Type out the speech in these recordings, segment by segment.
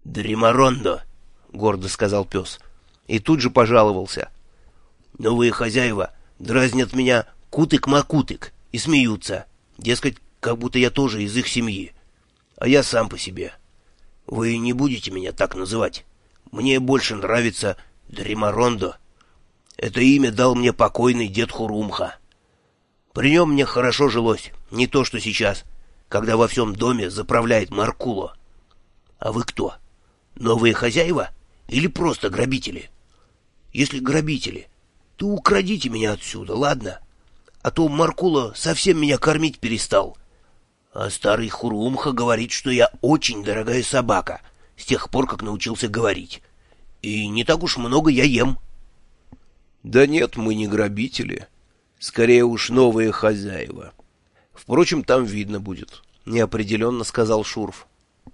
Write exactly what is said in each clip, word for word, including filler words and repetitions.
«Дримарондо», — гордо сказал пес, и тут же пожаловался. «Новые хозяева дразнят меня кутык-макутык и смеются, дескать, как будто я тоже из их семьи, а я сам по себе. Вы не будете меня так называть. Мне больше нравится Дримарондо. Это имя дал мне покойный дед Хурумха. При нем мне хорошо жилось, не то что сейчас, когда во всем доме заправляет Маркуло. А вы кто? Новые хозяева или просто грабители? Если грабители, то украдите меня отсюда, ладно? А то Маркуло совсем меня кормить перестал. А старый Хурумха говорит, что я очень дорогая собака, с тех пор, как научился говорить. И не так уж много я ем». «Да нет, мы не грабители. Скорее уж новые хозяева. Впрочем, там видно будет», — неопределенно сказал Шурф.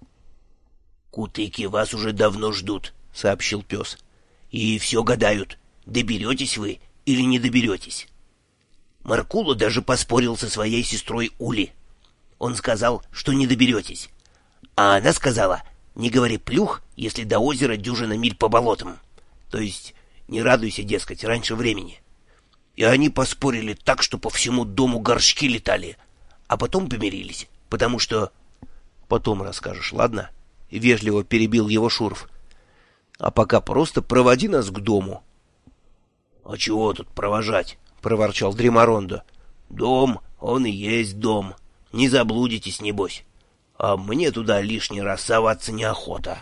«Кутыки вас уже давно ждут», — сообщил пес. «И все гадают, доберетесь вы или не доберетесь. Маркуло даже поспорил со своей сестрой Ули. Он сказал, что не доберетесь. А она сказала, не говори плюх, если до озера дюжина миль по болотам. То есть не радуйся, дескать, раньше времени. И они поспорили так, что по всему дому горшки летали, а потом помирились, потому что...» «Потом расскажешь, ладно?» — вежливо перебил его Шурф. «А пока просто проводи нас к дому». «А чего тут провожать?» — проворчал Дримарондо. «Дом, он и есть дом. Не заблудитесь, небось. А мне туда лишний раз соваться неохота».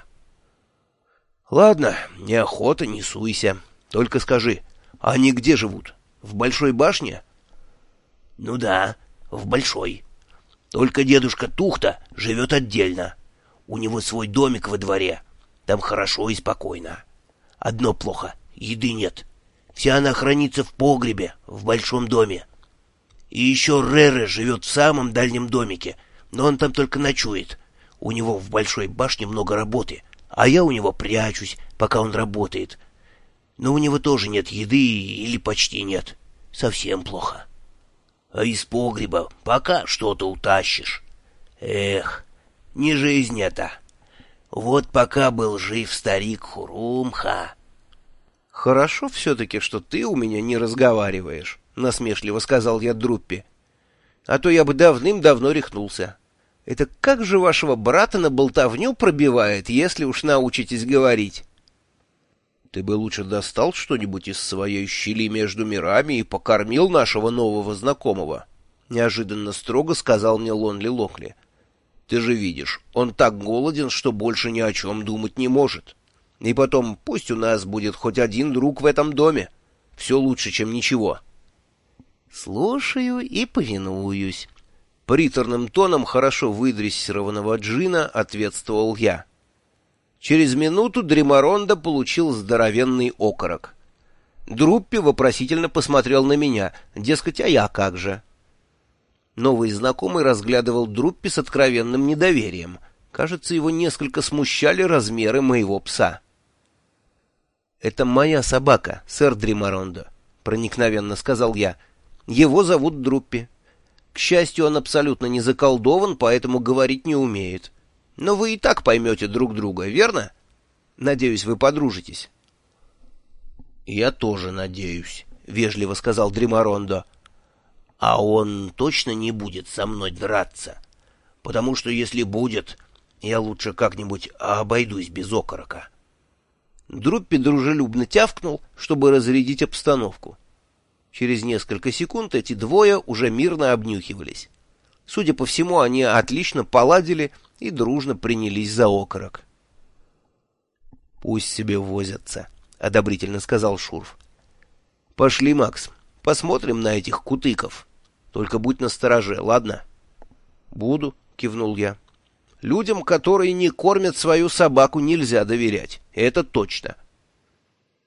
«Ладно, неохота, не суйся. Только скажи, они где живут? В Большой башне?» «Ну да, в Большой. Только дедушка Тухта живет отдельно. У него свой домик во дворе. Там хорошо и спокойно. Одно плохо — еды нет. Вся она хранится в погребе, в большом доме. И еще Рере живет в самом дальнем домике, но он там только ночует. У него в Большой башне много работы, а я у него прячусь, пока он работает. Но у него тоже нет еды или почти нет. Совсем плохо. А из погреба пока что-то утащишь. Эх, не жизнь это. Вот пока был жив старик Хурумха». «Хорошо все-таки, что ты у меня не разговариваешь», — насмешливо сказал я Друппи. «А то я бы давным-давно рехнулся. Это как же вашего брата на болтовню пробивает, если уж научитесь говорить?» «Ты бы лучше достал что-нибудь из своей щели между мирами и покормил нашего нового знакомого», — неожиданно строго сказал мне Лонли Локли. «Ты же видишь, он так голоден, что больше ни о чем думать не может. И потом, пусть у нас будет хоть один друг в этом доме. Все лучше, чем ничего». «Слушаю и повинуюсь», — приторным тоном хорошо выдрессированного джина ответствовал я. Через минуту Дримарондо получил здоровенный окорок. Друппи вопросительно посмотрел на меня, дескать, а я как же? Новый знакомый разглядывал Друппи с откровенным недоверием. Кажется, его несколько смущали размеры моего пса. «Это моя собака, сэр Дримарондо», — проникновенно сказал я. «Его зовут Друппи. К счастью, он абсолютно не заколдован, поэтому говорить не умеет. Но вы и так поймете друг друга, верно? Надеюсь, вы подружитесь». «Я тоже надеюсь», — вежливо сказал Дримарондо. «А он точно не будет со мной драться? Потому что если будет, я лучше как-нибудь обойдусь без окорока». Друппи дружелюбно тявкнул, чтобы разрядить обстановку. Через несколько секунд эти двое уже мирно обнюхивались. Судя по всему, они отлично поладили и дружно принялись за окорок. «Пусть себе возятся», — одобрительно сказал Шурф. «Пошли, Макс, посмотрим на этих кутыков. Только будь настороже, ладно?» «Буду», — кивнул я. «Людям, которые не кормят свою собаку, нельзя доверять. Это точно».